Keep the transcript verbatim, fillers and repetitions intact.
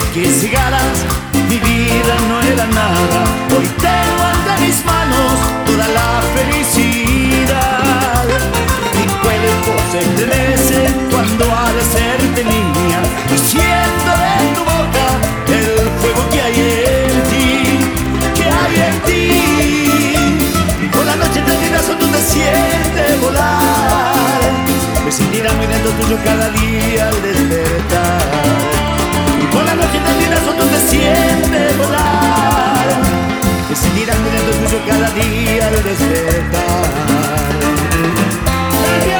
que si ganas mi vida no era nada. Hoy tengo ante mis manos toda la felicidad. Mi cuerpo se estremece cuando ha de serte niña, y siento en tu boca el fuego que hay en ti, que hay en ti. Por la noche entendida solo te sientes volar, me sentirá muy dentro tuyo cada día al despertar. Y por la noche entendida solo te sientes volar, me sentirá muy dentro tuyo cada día al despertar.